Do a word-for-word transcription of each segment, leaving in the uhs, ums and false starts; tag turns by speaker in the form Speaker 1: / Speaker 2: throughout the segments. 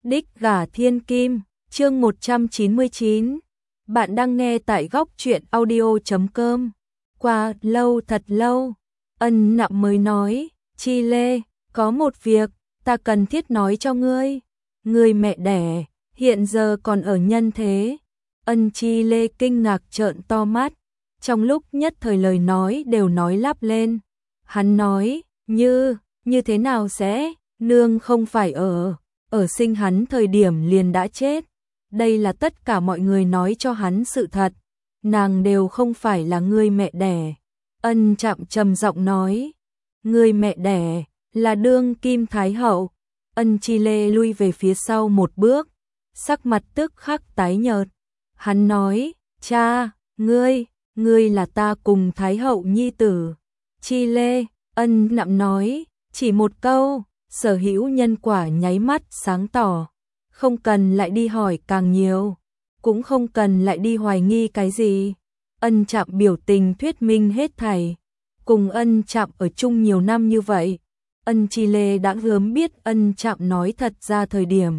Speaker 1: Đích gả thiên kim, chương một trăm chín mươi chín. Bạn đang nghe tại góc truyện audio chấm com. Qua lâu thật lâu, Ân Nạm mới nói, Chi Lê, có một việc, ta cần thiết nói cho ngươi. Người mẹ đẻ, hiện giờ còn ở nhân thế. Ân Chi Lê kinh ngạc trợn to mắt, trong lúc nhất thời lời nói đều nói lắp lên. Hắn nói, như, như thế nào sẽ, nương không phải ở, ở sinh hắn thời điểm liền đã chết. Đây là tất cả mọi người nói cho hắn sự thật, nàng đều không phải là người mẹ đẻ. Ân Trạm trầm giọng nói, người mẹ đẻ là đương kim thái hậu. Ân Chi Lê lui về phía sau một bước, sắc mặt tức khắc tái nhợt. Hắn nói, cha, ngươi, ngươi là ta cùng thái hậu nhi tử. Chi Lê, Ân Nạm nói, chỉ một câu, sở hữu nhân quả nháy mắt sáng tỏ. Không cần lại đi hỏi càng nhiều, cũng không cần lại đi hoài nghi cái gì. Ân Trạm biểu tình thuyết minh hết thảy. Cùng Ân Trạm ở chung nhiều năm như vậy, Ân Chi Lê đã gớm biết Ân Trạm nói thật ra thời điểm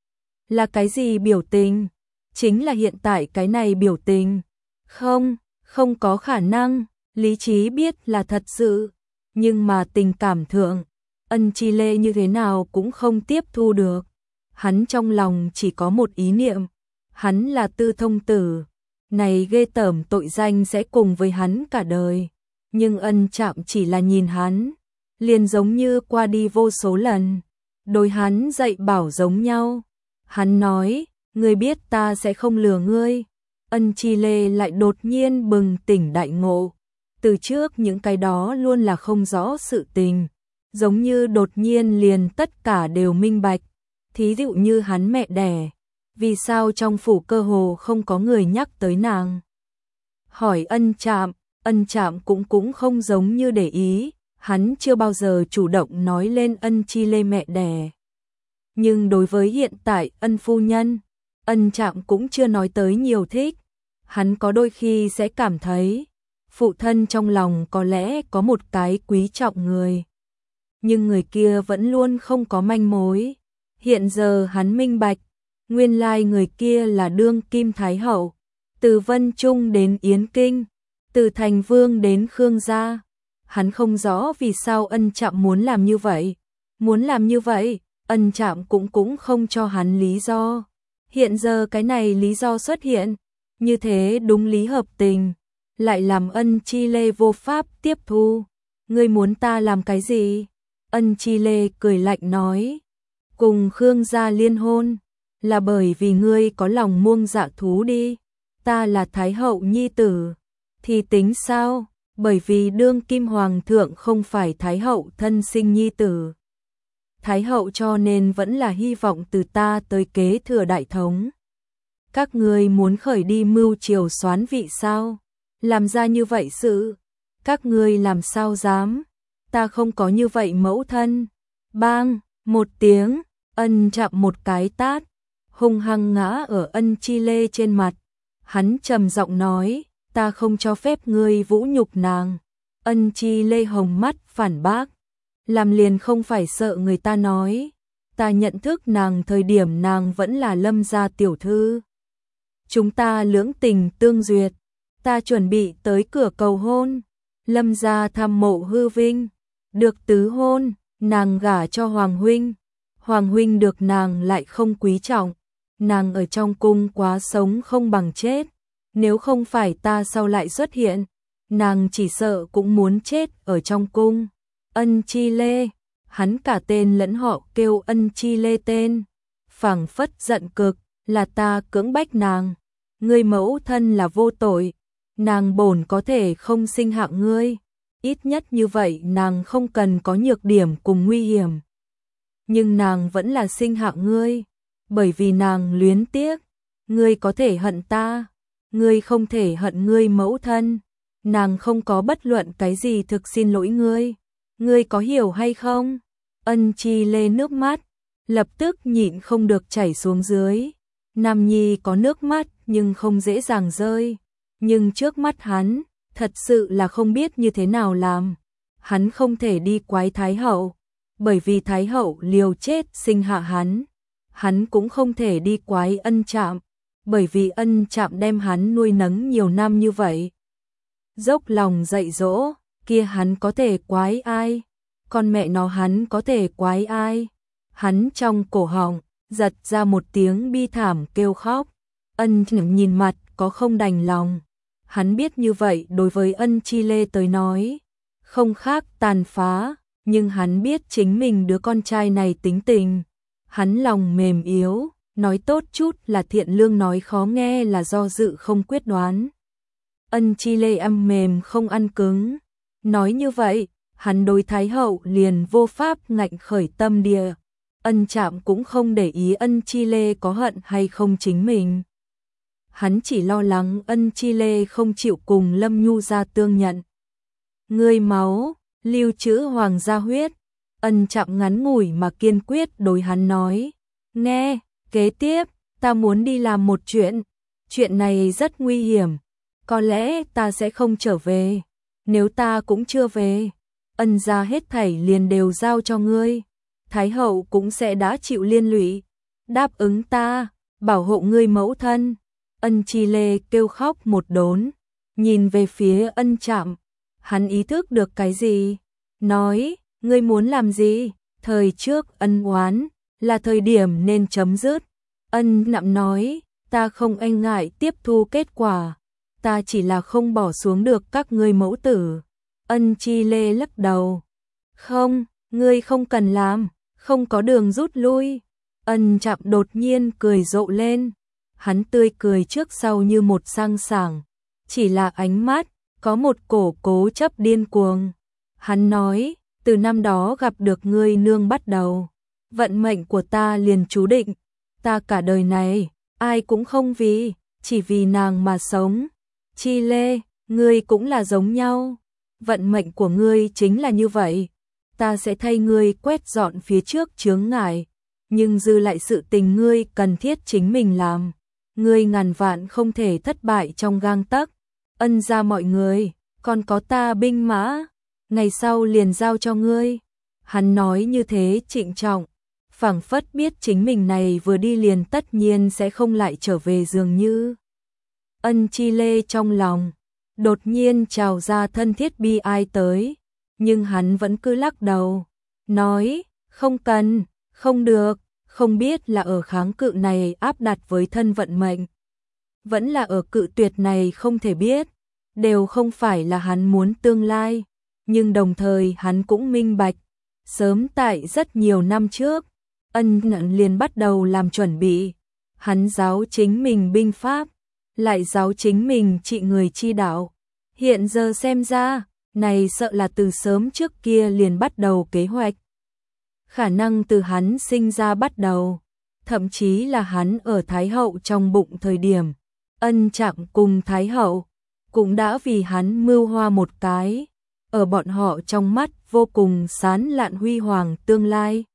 Speaker 1: là cái gì biểu tình, chính là hiện tại cái này biểu tình. Không, không có khả năng, lý trí biết là thật sự, nhưng mà tình cảm thượng, Ân Chi Lê như thế nào cũng không tiếp thu được. Hắn trong lòng chỉ có một ý niệm, hắn là Tư Thông tử, này ghê tởm tội danh sẽ cùng với hắn cả đời. Nhưng Ân Trạm chỉ là nhìn hắn, liền giống như qua đi vô số lần, đối hắn dạy bảo giống nhau. Hắn nói, ngươi biết ta sẽ không lừa ngươi. Ân Chi Lê lại đột nhiên bừng tỉnh đại ngộ, từ trước những cái đó luôn là không rõ sự tình, giống như đột nhiên liền tất cả đều minh bạch. Thí dụ như hắn mẹ đẻ, vì sao trong phủ cơ hồ không có người nhắc tới nàng. Hỏi Ân Trạm, Ân Trạm cũng cũng không giống như để ý, hắn chưa bao giờ chủ động nói lên Ân Chi Lê mẹ đẻ. Nhưng đối với hiện tại Ân phu nhân, Ân Trạm cũng chưa nói tới nhiều thích. Hắn có đôi khi sẽ cảm thấy, phụ thân trong lòng có lẽ có một cái quý trọng người, nhưng người kia vẫn luôn không có manh mối. Hiện giờ hắn minh bạch, nguyên lai người kia là đương kim thái hậu, từ Vân Trung đến Yến Kinh, từ Thành Vương đến Khương gia. Hắn không rõ vì sao Ân Trạm muốn làm như vậy, muốn làm như vậy, Ân Trạm cũng cũng không cho hắn lý do. Hiện giờ cái này lý do xuất hiện, như thế đúng lý hợp tình, lại làm Ân Chi Lê vô pháp tiếp thu. Ngươi muốn ta làm cái gì? Ân Chi Lê cười lạnh nói, cùng Khương gia liên hôn, là bởi vì ngươi có lòng muông dạ thú đi. Ta là thái hậu nhi tử, thì tính sao? Bởi vì đương kim hoàng thượng không phải thái hậu thân sinh nhi tử. Thái hậu cho nên vẫn là hy vọng từ ta tới kế thừa đại thống. Các ngươi muốn khởi đi mưu triều soán vị sao? Làm ra như vậy sự, các ngươi làm sao dám? Ta không có như vậy mẫu thân. Bang, một tiếng, Ân Trạm một cái tát, hung hăng ngã ở Ân Chi Lê trên mặt. Hắn trầm giọng nói, ta không cho phép ngươi vũ nhục nàng. Ân Chi Lê hồng mắt phản bác, làm liền không phải sợ người ta nói. Ta nhận thức nàng thời điểm nàng vẫn là Lâm gia tiểu thư. Chúng ta lưỡng tình tương duyệt, ta chuẩn bị tới cửa cầu hôn. Lâm gia tham mộ hư vinh, được tứ hôn, nàng gả cho Hoàng huynh. Hoàng huynh được nàng lại không quý trọng, nàng ở trong cung quá sống không bằng chết. Nếu không phải ta sau lại xuất hiện, nàng chỉ sợ cũng muốn chết ở trong cung. Ân Chi Lê, hắn cả tên lẫn họ kêu Ân Chi Lê tên, phảng phất giận cực, là ta cưỡng bách nàng. Ngươi mẫu thân là vô tội, nàng bổn có thể không sinh hạ ngươi, ít nhất như vậy nàng không cần có nhược điểm cùng nguy hiểm. Nhưng nàng vẫn là sinh hạ ngươi, bởi vì nàng luyến tiếc. Ngươi có thể hận ta, ngươi không thể hận ngươi mẫu thân. Nàng không có bất luận cái gì thực xin lỗi ngươi. Ngươi có hiểu hay không? Ân Chi Lê nước mắt lập tức nhịn không được chảy xuống dưới. Nam nhi có nước mắt nhưng không dễ dàng rơi, nhưng trước mắt hắn, thật sự là không biết như thế nào làm. Hắn không thể đi quái thái hậu, bởi vì thái hậu liều chết sinh hạ hắn. hắn cũng không thể đi quái Ân Trạm, bởi vì Ân Trạm đem hắn nuôi nấng nhiều năm như vậy. Dốc lòng dạy dỗ, kia hắn có thể quái ai? Con mẹ nó hắn có thể quái ai? Hắn trong cổ họng giật ra một tiếng bi thảm kêu khóc. Ân nhìn mặt có không đành lòng. Hắn biết như vậy đối với Ân Chi Lê tới nói không khác tàn phá, nhưng hắn biết chính mình đứa con trai này tính tình. Hắn lòng mềm yếu, nói tốt chút là thiện lương, nói khó nghe là do dự không quyết đoán. Ân Chi Lê âm mềm không ăn cứng. Nói như vậy, hắn đối Thái hậu liền vô pháp ngạnh khởi tâm địa. Ân Trạm cũng không để ý Ân Chi Lê có hận hay không chính mình. Hắn chỉ lo lắng Ân Chi Lê không chịu cùng Lâm Nhu gia tương nhận. Ngươi máu, lưu trữ hoàng gia huyết. Ân Trạm ngắn ngủi mà kiên quyết đối hắn nói. Nghe, kế tiếp, ta muốn đi làm một chuyện. Chuyện này rất nguy hiểm. Có lẽ ta sẽ không trở về. Nếu ta cũng chưa về, Ân gia hết thảy liền đều giao cho ngươi. Thái hậu cũng sẽ đã chịu liên lụy. Đáp ứng ta, bảo hộ ngươi mẫu thân. Ân Chi Lê kêu khóc một đốn, nhìn về phía Ân Trạm. Hắn ý thức được cái gì? Nói, ngươi muốn làm gì? Thời trước ân oán là thời điểm nên chấm dứt. Ân Nạm nói, ta không e ngại tiếp thu kết quả. Ta chỉ là không bỏ xuống được các ngươi mẫu tử. Ân Chi Lê lắc đầu. Không, ngươi không cần làm, không có đường rút lui. Ân Trạm đột nhiên cười rộ lên. Hắn tươi cười trước sau như một sang sảng, chỉ là ánh mắt có một cổ cố chấp điên cuồng. Hắn nói, từ năm đó gặp được ngươi nương bắt đầu, vận mệnh của ta liền chú định, ta cả đời này ai cũng không vì, chỉ vì nàng mà sống. Chi Lê, ngươi cũng là giống nhau, vận mệnh của ngươi chính là như vậy. Ta sẽ thay ngươi quét dọn phía trước chướng ngại, nhưng dư lại sự tình ngươi cần thiết chính mình làm. Ngươi ngàn vạn không thể thất bại trong gang tấc. Ân gia mọi người, còn có ta binh mã, ngày sau liền giao cho ngươi. Hắn nói như thế trịnh trọng, phảng phất biết chính mình này vừa đi liền tất nhiên sẽ không lại trở về dường như. Ân Chi Lê trong lòng đột nhiên trào ra thân thiết bi ai tới, nhưng hắn vẫn cứ lắc đầu, nói, không cần, không được. Không biết là ở kháng cự này áp đặt với thân vận mệnh, vẫn là ở cự tuyệt này không thể biết, đều không phải là hắn muốn tương lai, nhưng đồng thời hắn cũng minh bạch, sớm tại rất nhiều năm trước, Ân Nặn liền bắt đầu làm chuẩn bị, hắn giáo chính mình binh pháp, lại giáo chính mình trị người chi đạo, hiện giờ xem ra, này sợ là từ sớm trước kia liền bắt đầu kế hoạch. Khả năng từ hắn sinh ra bắt đầu, thậm chí là hắn ở Thái hậu trong bụng thời điểm, Ân Trạm cùng Thái hậu cũng đã vì hắn mưu hoa một cái, ở bọn họ trong mắt vô cùng sán lạn huy hoàng tương lai.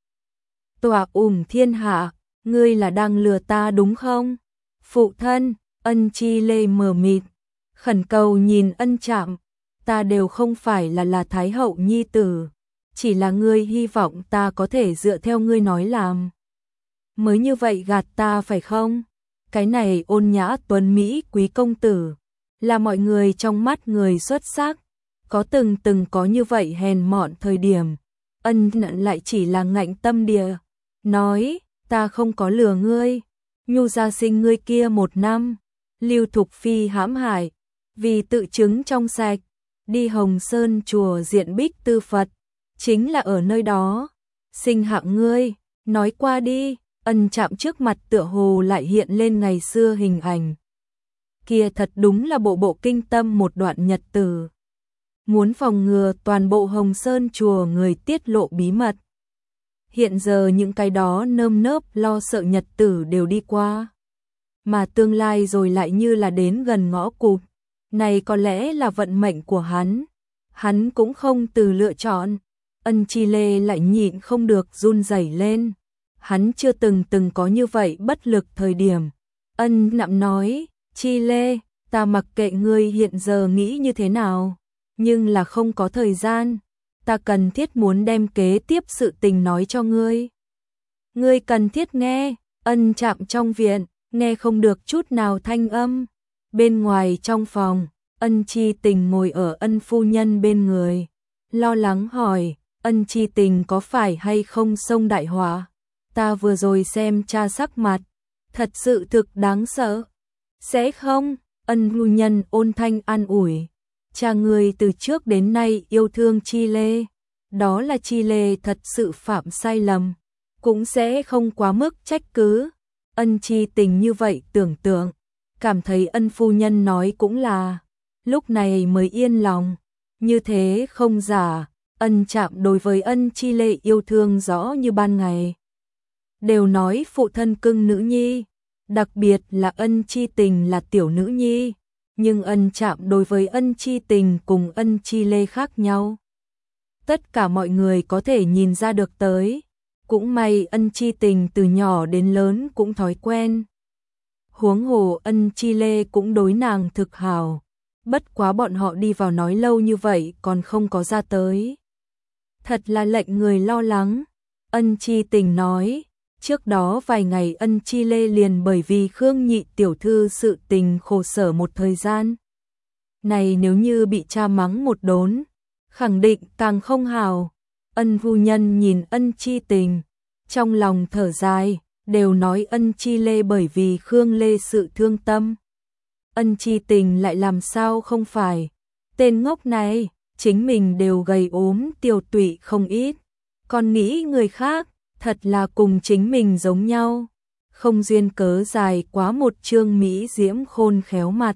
Speaker 1: Tọa ủng thiên hạ, ngươi là đang lừa ta đúng không? Phụ thân, Ân Chi Lê mờ mịt, khẩn cầu nhìn Ân Trạm, ta đều không phải là là Thái hậu nhi tử. Chỉ là ngươi hy vọng ta có thể dựa theo ngươi nói làm. Mới như vậy gạt ta phải không? Cái này ôn nhã tuấn Mỹ quý công tử, là mọi người trong mắt người xuất sắc, có từng từng có như vậy hèn mọn thời điểm. Ân Nặn lại chỉ là ngạnh tâm địa, nói, ta không có lừa ngươi, Nhu gia sinh ngươi kia một năm, Lưu Thục Phi hãm hại, vì tự chứng trong sạch, đi Hồng Sơn chùa diện bích tư Phật. Chính là ở nơi đó, sinh hạng ngươi, nói qua đi. Ân Trạm trước mặt tựa hồ lại hiện lên ngày xưa hình ảnh. Kia thật đúng là bộ bộ kinh tâm một đoạn nhật tử. Muốn phòng ngừa toàn bộ Hồng Sơn chùa người tiết lộ bí mật. Hiện giờ những cái đó nơm nớp lo sợ nhật tử đều đi qua. Mà tương lai rồi lại như là đến gần ngõ cụt. Này có lẽ là vận mệnh của hắn. Hắn cũng không từ lựa chọn. Ân Chi Lê lại nhịn không được run rẩy lên. Hắn chưa từng từng có như vậy bất lực thời điểm. Ân Nạm nói, Chi Lê, ta mặc kệ ngươi hiện giờ nghĩ như thế nào, nhưng là không có thời gian. Ta cần thiết muốn đem kế tiếp sự tình nói cho ngươi. Ngươi cần thiết nghe, Ân Trạm trong viện, nghe không được chút nào thanh âm. Bên ngoài trong phòng, Ân Chi Tình ngồi ở Ân phu nhân bên người, lo lắng hỏi, Ân Chi Tình có phải hay không xông đại họa? Ta vừa rồi xem cha sắc mặt, thật sự thực đáng sợ. Sẽ không? Ân phu nhân ôn thanh an ủi. Cha người từ trước đến nay yêu thương Chi Lê, đó là Chi Lê thật sự phạm sai lầm, cũng sẽ không quá mức trách cứ. Ân Chi Tình như vậy tưởng tượng, cảm thấy Ân phu nhân nói cũng là, lúc này mới yên lòng. Như thế không giả, Ân Trạm đối với Ân Chi Lê yêu thương rõ như ban ngày. Đều nói phụ thân cưng nữ nhi, đặc biệt là Ân Chi Tình là tiểu nữ nhi, nhưng Ân Trạm đối với Ân Chi Tình cùng Ân Chi Lê khác nhau. Tất cả mọi người có thể nhìn ra được tới, cũng may Ân Chi Tình từ nhỏ đến lớn cũng thói quen. Huống hồ Ân Chi Lê cũng đối nàng thực hảo, bất quá bọn họ đi vào nói lâu như vậy còn không có ra tới. Thật là lệnh người lo lắng. Ân Chi Tình nói, trước đó vài ngày Ân Chi Lê liền bởi vì Khương Nhị tiểu thư sự tình khổ sở một thời gian. Này nếu như bị cha mắng một đốn, khẳng định càng không hào. Ân phu nhân nhìn Ân Chi Tình, trong lòng thở dài, đều nói Ân Chi Lê bởi vì Khương Lê sự thương tâm. Ân Chi Tình lại làm sao không phải, tên ngốc này, chính mình đều gầy ốm tiêu tụy không ít, còn nghĩ người khác, thật là cùng chính mình giống nhau, không duyên cớ dài quá một chương mỹ diễm khôn khéo mặt.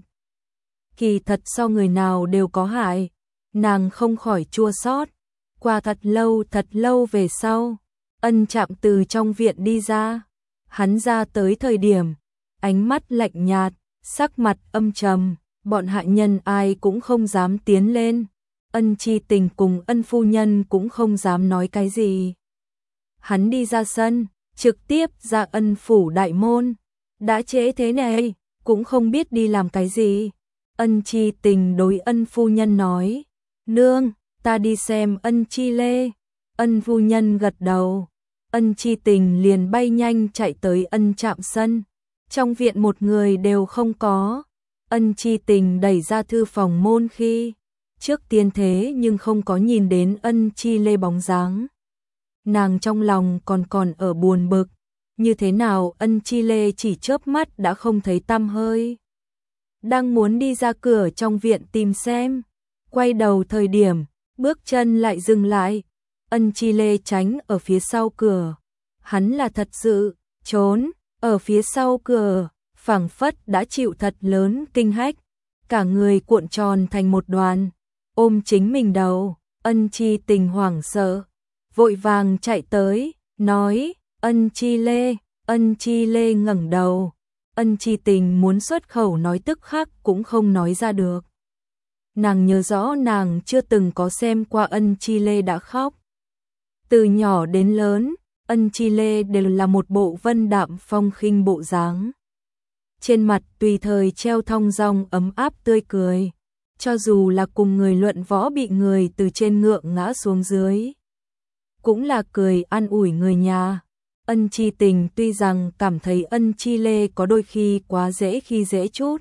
Speaker 1: Kỳ thật so người nào đều có hại, nàng không khỏi chua xót. Qua thật lâu thật lâu về sau, Ân Trạm từ trong viện đi ra, hắn ra tới thời điểm, ánh mắt lạnh nhạt, sắc mặt âm trầm, bọn hạ nhân ai cũng không dám tiến lên. Ân Chi Tình cùng Ân phu nhân cũng không dám nói cái gì. Hắn đi ra sân, trực tiếp ra Ân phủ đại môn. Đã trễ thế này, cũng không biết đi làm cái gì. Ân Chi Tình đối Ân phu nhân nói, nương, ta đi xem Ân Chi Lê. Ân phu nhân gật đầu. Ân Chi Tình liền bay nhanh chạy tới Ân Trạm sân. Trong viện một người đều không có. Ân Chi Tình đẩy ra thư phòng môn khi trước tiên thế nhưng không có nhìn đến Ân Chi Lê bóng dáng. Nàng trong lòng còn còn ở buồn bực, như thế nào Ân Chi Lê chỉ chớp mắt đã không thấy tăm hơi. Đang muốn đi ra cửa trong viện tìm xem, quay đầu thời điểm, bước chân lại dừng lại. Ân Chi Lê tránh ở phía sau cửa, hắn là thật sự trốn ở phía sau cửa, phảng phất đã chịu thật lớn kinh hách, cả người cuộn tròn thành một đoàn, ôm chính mình đầu. Ân Chi Tình hoảng sợ, vội vàng chạy tới, nói, Ân Chi Lê. Ân Chi Lê ngẩng đầu, Ân Chi Tình muốn xuất khẩu nói tức khắc cũng không nói ra được. Nàng nhớ rõ nàng chưa từng có xem qua Ân Chi Lê đã khóc. Từ nhỏ đến lớn, Ân Chi Lê đều là một bộ vân đạm phong khinh bộ dáng. Trên mặt tùy thời treo thong dong ấm áp tươi cười, cho dù là cùng người luận võ bị người từ trên ngựa ngã xuống dưới, cũng là cười an ủi người nhà. Ân Chi Tình tuy rằng cảm thấy Ân Chi Lê có đôi khi quá dễ khi dễ chút,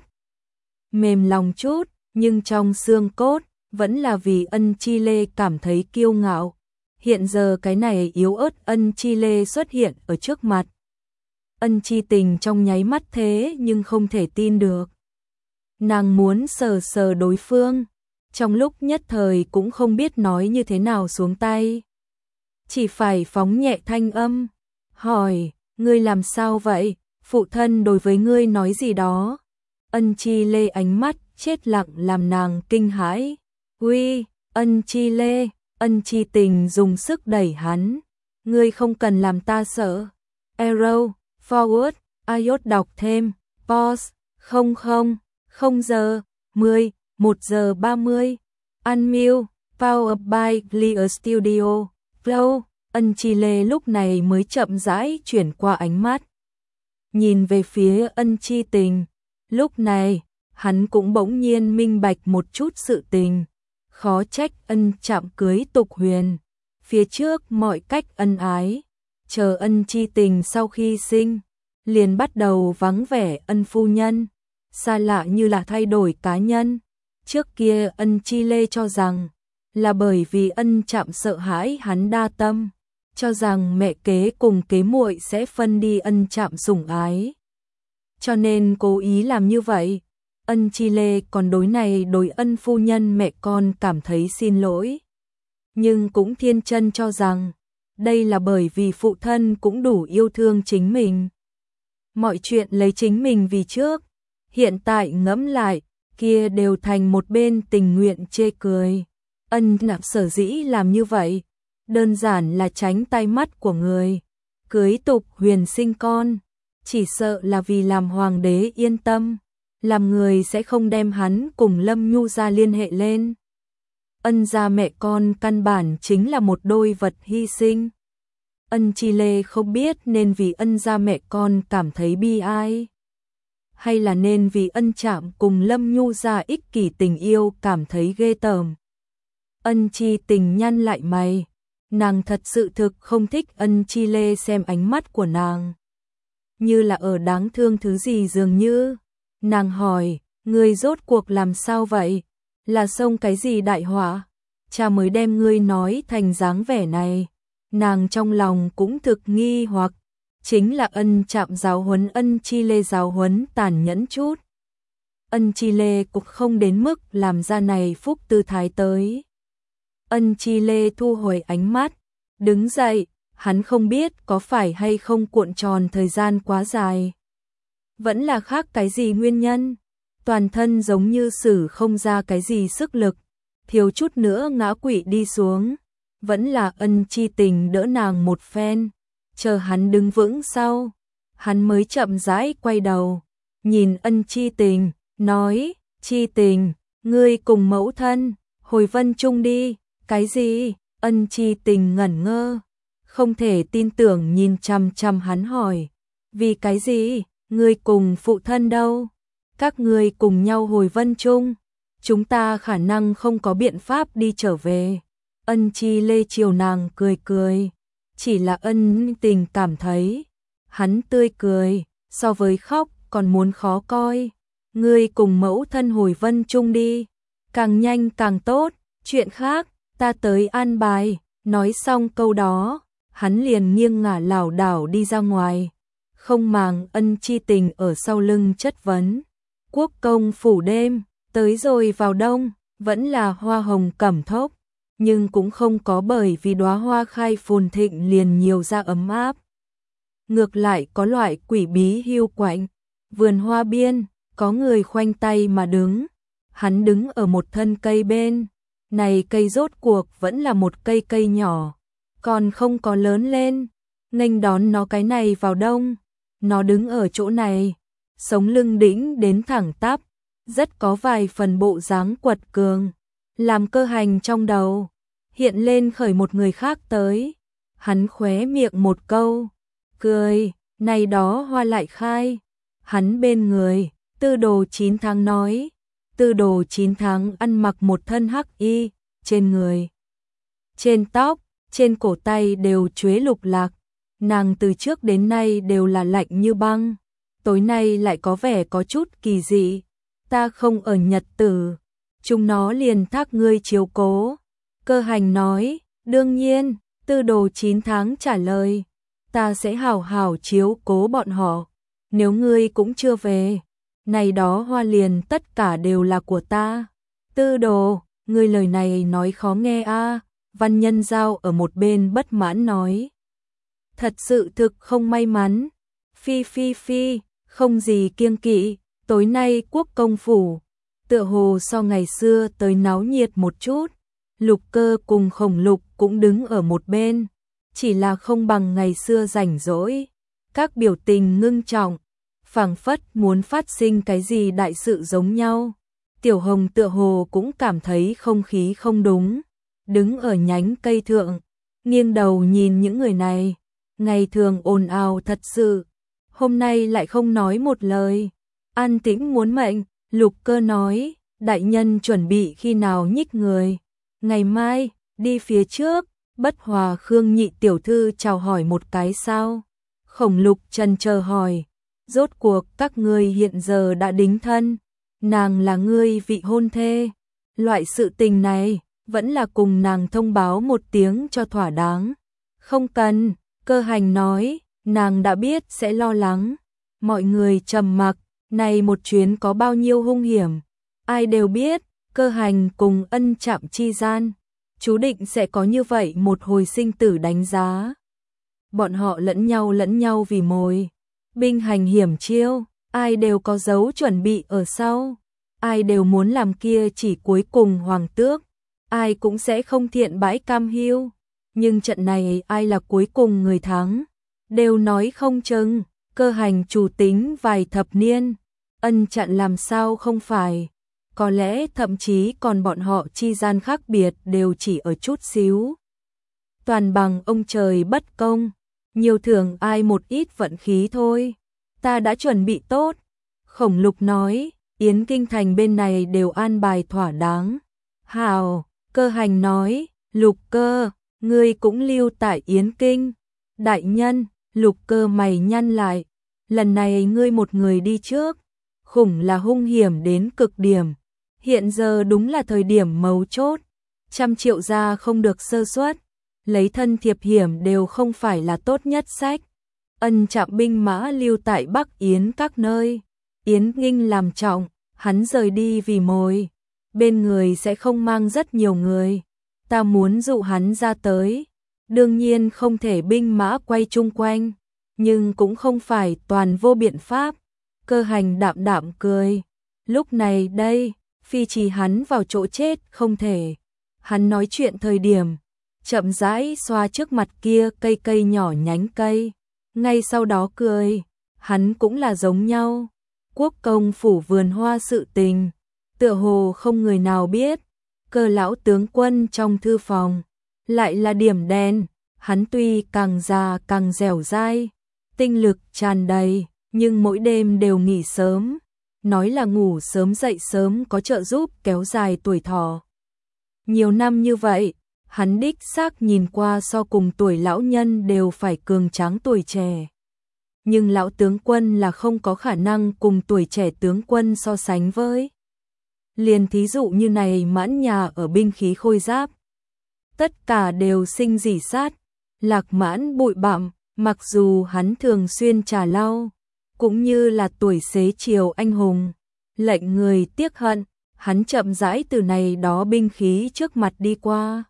Speaker 1: mềm lòng chút, nhưng trong xương cốt vẫn là vì Ân Chi Lê cảm thấy kiêu ngạo. Hiện giờ cái này yếu ớt Ân Chi Lê xuất hiện ở trước mặt. Ân Chi Tình trong nháy mắt thế nhưng không thể tin được. Nàng muốn sờ sờ đối phương, trong lúc nhất thời cũng không biết nói như thế nào xuống tay. Chỉ phải phóng nhẹ thanh âm, hỏi, ngươi làm sao vậy, phụ thân đối với ngươi nói gì đó. Ân Chi Lê ánh mắt chết lặng làm nàng kinh hãi. Uy, Ân Chi Lê. Ân Chi Tình dùng sức đẩy hắn, ngươi không cần làm ta sợ. Arrow, forward, iốt đọc thêm, pause, không không, không giờ, mười, một giờ ba mươi, unmute, powered by Clear Studio, flow. Ân Chi Lê lúc này mới chậm rãi chuyển qua ánh mắt, nhìn về phía Ân Chi Tình. Lúc này, hắn cũng bỗng nhiên minh bạch một chút sự tình. Khó trách Ân Trạm cưới Tục Huyền, phía trước mọi cách ân ái, chờ Ân Chi Tình sau khi sinh liền bắt đầu vắng vẻ ân phu nhân, xa lạ như là thay đổi cá nhân. Trước kia ân Chi Lê cho rằng là bởi vì ân Trạm sợ hãi hắn đa tâm, cho rằng mẹ kế cùng kế muội sẽ phân đi ân Trạm sủng ái, cho nên cố ý làm như vậy. Ân Chi Lê còn đối này đối ân phu nhân mẹ con cảm thấy xin lỗi, nhưng cũng thiên chân cho rằng đây là bởi vì phụ thân cũng đủ yêu thương chính mình. Mọi chuyện lấy chính mình vì trước, hiện tại ngẫm lại, kia đều thành một bên tình nguyện chê cười. Ân Nạp sở dĩ làm như vậy, đơn giản là tránh tai mắt của người, cưới Tục Huyền sinh con, chỉ sợ là vì làm hoàng đế yên tâm, làm người sẽ không đem hắn cùng Lâm Nhu gia liên hệ lên. Ân gia mẹ con căn bản chính là một đôi vật hy sinh. Ân Chi Lê không biết nên vì ân gia mẹ con cảm thấy bi ai, hay là nên vì ân Trạm cùng Lâm Nhu gia ích kỷ tình yêu cảm thấy ghê tởm. Ân Chi Tình nhăn lại mày, nàng thật sự thực không thích Ân Chi Lê xem ánh mắt của nàng, như là ở đáng thương thứ gì dường như. Nàng hỏi, ngươi rốt cuộc làm sao vậy? Là xông cái gì đại họa? Cha mới đem ngươi nói thành dáng vẻ này. Nàng trong lòng cũng thực nghi hoặc, chính là Ân Trạm giáo huấn Ân Chi Lê giáo huấn tàn nhẫn chút. Ân Chi Lê cũng không đến mức làm ra này phúc tư thái tới. Ân Chi Lê thu hồi ánh mắt, đứng dậy, hắn không biết có phải hay không cuộn tròn thời gian quá dài, vẫn là khác cái gì nguyên nhân, toàn thân giống như sử không ra cái gì sức lực, thiếu chút nữa ngã quỵ đi xuống. Vẫn là Ân Chi Tình đỡ nàng một phen, chờ hắn đứng vững sau, hắn mới chậm rãi quay đầu, nhìn Ân Chi Tình, nói, Chi Tình, ngươi cùng mẫu thân, hồi Vân Trung đi. Cái gì? Ân Chi Tình ngẩn ngơ, không thể tin tưởng nhìn chằm chằm hắn hỏi, vì cái gì? Ngươi cùng phụ thân đâu? Các ngươi cùng nhau hồi Vân Trung, chúng ta khả năng không có biện pháp đi trở về. Ân Chi Lê chiều nàng cười cười, chỉ là Ân Tình cảm thấy hắn tươi cười so với khóc còn muốn khó coi. Ngươi cùng mẫu thân hồi Vân Trung đi, càng nhanh càng tốt, chuyện khác ta tới an bài. Nói xong câu đó, hắn liền nghiêng ngả lảo đảo đi ra ngoài, không màng Ân Chi Tình ở sau lưng chất vấn. Quốc công phủ đêm, tới rồi vào đông, vẫn là hoa hồng cẩm thốc, nhưng cũng không có bởi vì đóa hoa khai phồn thịnh liền nhiều ra ấm áp. Ngược lại có loại quỷ bí hiu quạnh, vườn hoa biên, có người khoanh tay mà đứng, hắn đứng ở một thân cây bên, này cây rốt cuộc vẫn là một cây cây nhỏ, còn không có lớn lên, nghênh đón nó cái này vào đông, nó đứng ở chỗ này, sống lưng đĩnh đến thẳng tắp, rất có vài phần bộ dáng quật cường, làm Cơ Hành trong đầu hiện lên khởi một người khác tới, hắn khóe miệng một câu, cười, này đó hoa lại khai. Hắn bên người, Tư Đồ chín tháng nói, Tư Đồ chín tháng ăn mặc một thân hắc y, trên người, trên tóc, trên cổ tay đều chuế lục lạc, nàng từ trước đến nay đều là lạnh như băng, tối nay lại có vẻ có chút kỳ dị. Ta không ở nhật tử, chúng nó liền thác ngươi chiếu cố. Cơ Hành nói, đương nhiên. Tư Đồ chín tháng trả lời, ta sẽ hảo hảo chiếu cố bọn họ, nếu ngươi cũng chưa về, này đó hoa liền tất cả đều là của ta. Tư Đồ, ngươi lời này nói khó nghe a. À. Văn Nhân Giao ở một bên bất mãn nói, thật sự thực không may mắn. Phi phi phi, không gì kiêng kỵ, tối nay Quốc công phủ tựa hồ so ngày xưa tới náo nhiệt một chút. Lục Cơ cùng Khổng Lục cũng đứng ở một bên, chỉ là không bằng ngày xưa rảnh rỗi, các biểu tình ngưng trọng, phảng phất muốn phát sinh cái gì đại sự giống nhau. Tiểu Hồng tựa hồ cũng cảm thấy không khí không đúng, đứng ở nhánh cây thượng, nghiêng đầu nhìn những người này, ngày thường ồn ào thật sự, hôm nay lại không nói một lời, an tĩnh muốn mệnh. Lục Cơ nói, đại nhân chuẩn bị khi nào nhích người? Ngày mai, đi phía trước. Bất Hòa Khương nhị tiểu thư chào hỏi một cái sao? Khổng Lục trần chờ hỏi, rốt cuộc các ngươi hiện giờ đã đính thân, nàng là ngươi vị hôn thê, loại sự tình này vẫn là cùng nàng thông báo một tiếng cho thỏa đáng. Không cần, Cơ Hành nói, nàng đã biết sẽ lo lắng. Mọi người trầm mặc, này một chuyến có bao nhiêu hung hiểm, ai đều biết. Cơ Hành cùng Ân Trạm chi gian, chú định sẽ có như vậy một hồi sinh tử đánh giá. Bọn họ lẫn nhau lẫn nhau vì mồi, binh hành hiểm chiêu, ai đều có dấu chuẩn bị ở sau, ai đều muốn làm kia chỉ cuối cùng hoàng tước, ai cũng sẽ không thiện bãi cam hiu, nhưng trận này ai là cuối cùng người thắng, đều nói không chừng. Cơ Hành chủ tính vài thập niên, Ân Chặn làm sao không phải, có lẽ thậm chí còn bọn họ chi gian khác biệt đều chỉ ở chút xíu. Toàn bằng ông trời bất công, nhiều thưởng ai một ít vận khí thôi. Ta đã chuẩn bị tốt. Khổng Lục nói, Yến Kinh thành bên này đều an bài thỏa đáng. Hào, Cơ Hành nói, Lục Cơ, ngươi cũng lưu tại Yến Kinh. Đại nhân, Lục Cơ mày nhăn lại, lần này ngươi một người đi trước, khủng là hung hiểm đến cực điểm. Hiện giờ đúng là thời điểm mấu chốt, trăm triệu gia không được sơ suất, lấy thân thiệp hiểm đều không phải là tốt nhất sách. Ân Trạm binh mã lưu tại Bắc Yến các nơi, Yến Kinh làm trọng, hắn rời đi vì mồi, bên người sẽ không mang rất nhiều người, ta muốn dụ hắn ra tới, đương nhiên không thể binh mã quay chung quanh, nhưng cũng không phải toàn vô biện pháp. Cơ Hành đạm đạm cười, lúc này đây, phi chỉ hắn vào chỗ chết không thể. Hắn nói chuyện thời điểm, chậm rãi xoa trước mặt kia cây cây nhỏ nhánh cây, ngay sau đó cười, hắn cũng là giống nhau. Quốc công phủ vườn hoa sự tình, tựa hồ không người nào biết. Cơ lão tướng quân trong thư phòng, lại là điểm đen, hắn tuy càng già càng dẻo dai, tinh lực tràn đầy, nhưng mỗi đêm đều nghỉ sớm, nói là ngủ sớm dậy sớm có trợ giúp kéo dài tuổi thọ. Nhiều năm như vậy, hắn đích xác nhìn qua so cùng tuổi lão nhân đều phải cường tráng tuổi trẻ. Nhưng lão tướng quân là không có khả năng cùng tuổi trẻ tướng quân so sánh với. Liền thí dụ như này Mãn nhà ở binh khí khôi giáp, tất cả đều sinh rỉ sát, Lạc Mãn bụi bặm, mặc dù hắn thường xuyên trà lau, cũng như là tuổi xế chiều anh hùng, lệnh người tiếc hận, hắn chậm rãi từ này đó binh khí trước mặt đi qua.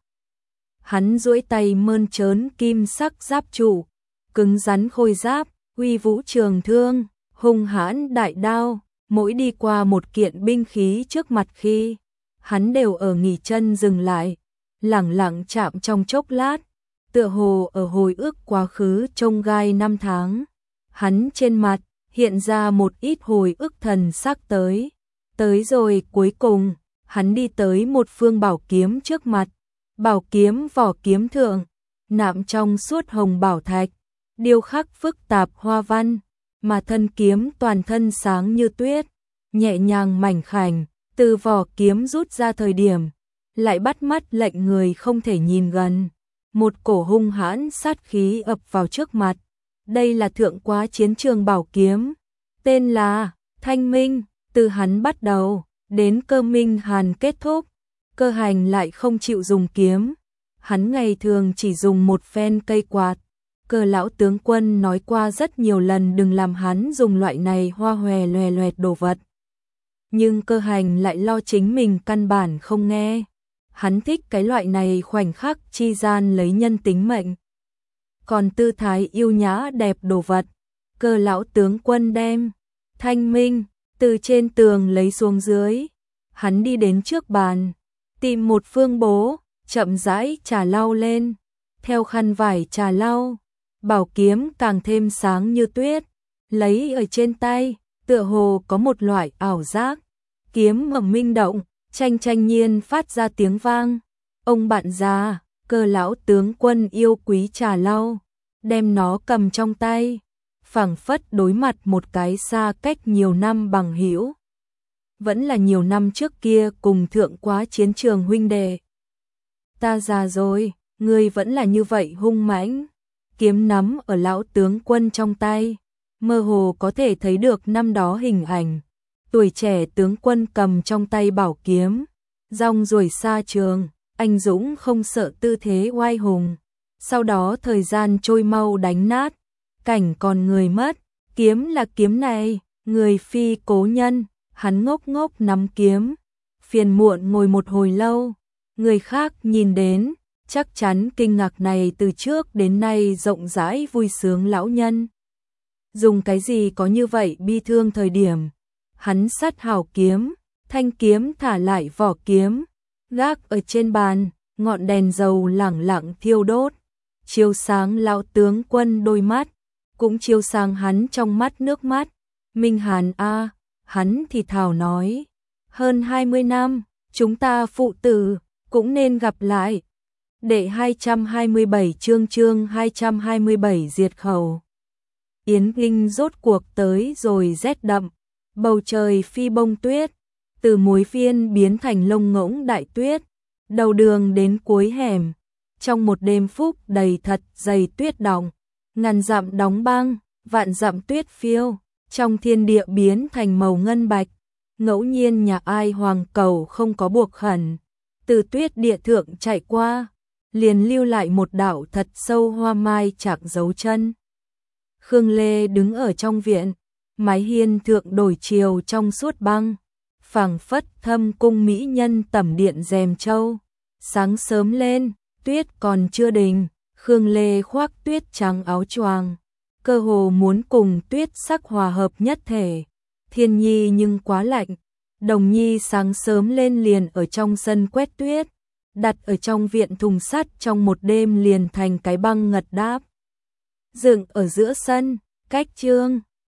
Speaker 1: Hắn duỗi tay mơn trớn kim sắc giáp trụ, cứng rắn khôi giáp, uy vũ trường thương, hung hãn đại đao, mỗi đi qua một kiện binh khí trước mặt khi, hắn đều ở nghỉ chân dừng lại, lẳng lặng chạm trong chốc lát, tựa hồ ở hồi ức quá khứ trông gai năm tháng. Hắn trên mặt hiện ra một ít hồi ức thần sắc tới. Tới rồi cuối cùng, hắn đi tới một phương bảo kiếm trước mặt. Bảo kiếm vỏ kiếm thượng, nạm trong suốt hồng bảo thạch, điêu khắc phức tạp hoa văn, mà thân kiếm toàn thân sáng như tuyết, nhẹ nhàng mảnh khảnh, từ vỏ kiếm rút ra thời điểm, lại bắt mắt lệnh người không thể nhìn gần. Một cổ hung hãn sát khí ập vào trước mặt. Đây là thượng quá chiến trường bảo kiếm, tên là Thanh Minh, từ hắn bắt đầu, đến Cơ Minh Hàn kết thúc. Cơ Hành lại không chịu dùng kiếm, hắn ngày thường chỉ dùng một phen cây quạt. Cơ lão tướng quân nói qua rất nhiều lần đừng làm hắn dùng loại này hoa hòe loè loẹt đồ vật. Nhưng Cơ Hành lại lo chính mình căn bản không nghe. Hắn thích cái loại này khoảnh khắc chi gian lấy nhân tính mệnh. Còn tư thái yêu nhã đẹp đồ vật, Cơ lão tướng quân đem Thanh Minh từ trên tường lấy xuống dưới. Hắn đi đến trước bàn, tìm một phương bố, chậm rãi trà lau lên, theo khăn vải trà lau, bảo kiếm càng thêm sáng như tuyết, lấy ở trên tay, tựa hồ có một loại ảo giác, kiếm mầm minh động, tranh tranh nhiên phát ra tiếng vang. Ông bạn già, Cơ lão tướng quân yêu quý trà lau, đem nó cầm trong tay, phảng phất đối mặt một cái xa cách nhiều năm bằng hữu. Vẫn là nhiều năm trước kia cùng thượng quá chiến trường huynh đệ. Ta già rồi, ngươi vẫn là như vậy hung mãnh. Kiếm nắm ở lão tướng quân trong tay, mơ hồ có thể thấy được năm đó hình ảnh. Tuổi trẻ tướng quân cầm trong tay bảo kiếm, rong ruổi xa trường, anh dũng không sợ tư thế oai hùng. Sau đó thời gian trôi mau đánh nát, cảnh còn người mất, kiếm là kiếm này, người phi cố nhân, hắn ngốc ngốc nắm kiếm, phiền muộn ngồi một hồi lâu, người khác nhìn đến, chắc chắn kinh ngạc này từ trước đến nay rộng rãi vui sướng lão nhân. Dùng cái gì có như vậy bi thương thời điểm, hắn sắt hào kiếm, thanh kiếm thả lại vỏ kiếm, gác ở trên bàn, ngọn đèn dầu lẳng lặng thiêu đốt, chiếu sáng lão tướng quân đôi mắt, cũng chiếu sáng hắn trong mắt nước mắt. Minh Hàn a, hắn thì thào nói, hơn hai mươi năm, chúng ta phụ tử, cũng nên gặp lại. Đệ hai trăm hai mươi bảy chương chương hai trăm hai mươi bảy diệt khẩu. Yến Kinh rốt cuộc tới rồi rét đậm, bầu trời phi bông tuyết, từ muối phiên biến thành lông ngỗng đại tuyết, đầu đường đến cuối hẻm, trong một đêm phúc đầy thật dày tuyết đọng, ngàn dặm đóng băng, vạn dặm tuyết phiêu, trong thiên địa biến thành màu ngân bạch, ngẫu nhiên nhà ai hoàng cầu không có buộc khẩn, từ tuyết địa thượng chạy qua, liền lưu lại một đạo thật sâu hoa mai chạc dấu chân. Khương Lê đứng ở trong viện, mái hiên thượng đổi chiều trong suốt băng, phảng phất thâm cung mỹ nhân tẩm điện rèm châu. Sáng sớm lên, tuyết còn chưa đình, Khương Lê khoác tuyết trắng áo choàng, cơ hồ muốn cùng tuyết sắc hòa hợp nhất thể. Thiên Nhi nhưng quá lạnh, Đồng Nhi sáng sớm lên liền ở trong sân quét tuyết, đặt ở trong viện thùng sắt trong một đêm liền thành cái băng ngật đáp. Dựng ở giữa sân, cách Trương